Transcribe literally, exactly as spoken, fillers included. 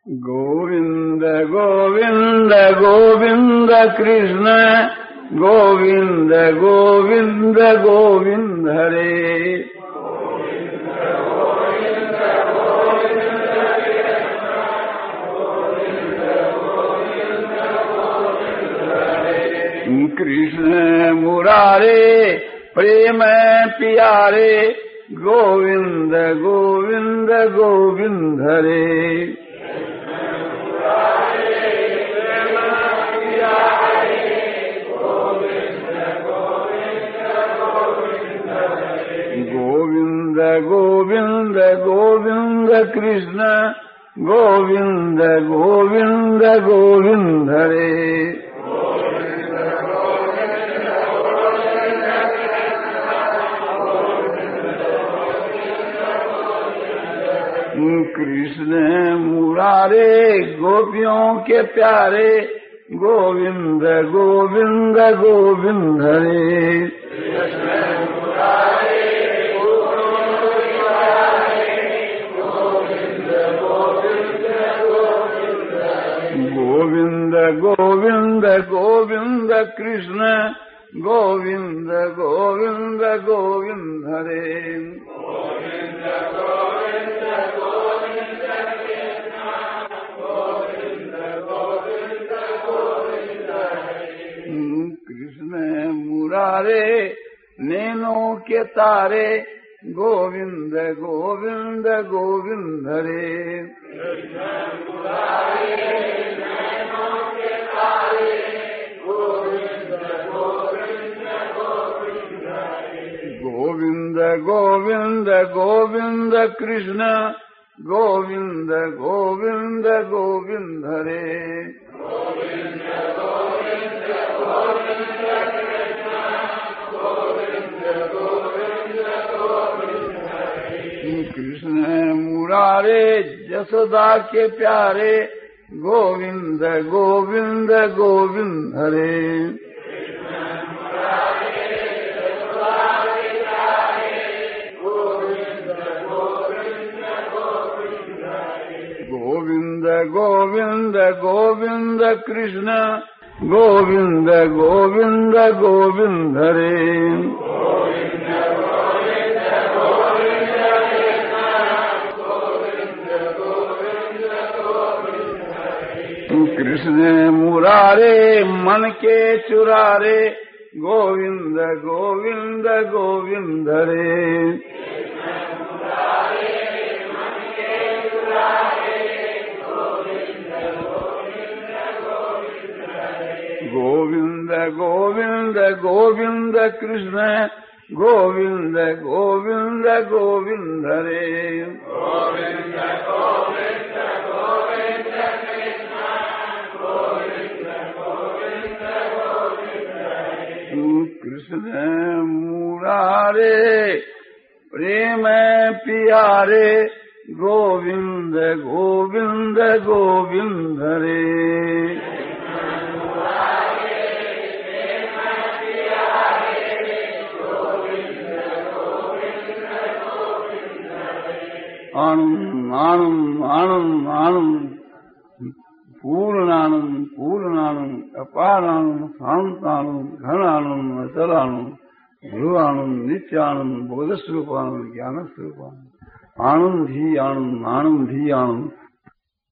गोविंद गोविंद गोविंद कृष्ण गोविंद गोविंद गोविंद हरे। कृष्ण मुरारे प्रेम प्यारे गोविंद गोविंद गोविंद हरे। गोविंद गोविंद गोविंद कृष्ण गोविंद गोविंद गोविंद हरे। कृष्ण मुरारे गोपियों के प्यारे गोविंद गोविंद गोविंद हरे। गोविंद गोविंद गोविंद कृष्ण गोविंद गोविंद गोविंद हरे। कृष्ण मुरारे नैनों के तारे गोविंद गोविंद गोविंद हरे। गोविंद गोविंद गोविंद कृष्ण गोविंद गोविंद गोविंद हरे। कृष्ण मुरारे जसोदा के प्यारे गोविंद गोविंद गोविंद हरे। गोविंद गोविंद गोविंद कृष्ण गोविंद गोविंद गोविंद हरे। कृष्ण मुरारे मन के चुरारे गोविंद गोविंद गोविंद हरे। गोविंद गोविंद गोविंद कृष्ण गोविंद गोविंद गोविंद हरे। गोविंद गोविंद गोविंद कृष्ण गोविंद गोविंद गोविंद हरे। कृष्ण मुरारे प्रेम प्यारे गोविंद गोविंद गोविंद हरे। आनंद आनंद आनंद आनंद पूर्ण आनंद पूर्ण आनंद अपार आनंद शांत आनंद घन आनंद अचल आनंद ध्रुव आनंद नित्य आनंद बोध स्वरूप आनंद ज्ञान स्वरूप आनंद आनंद ही आनंद आनंद ही आनंद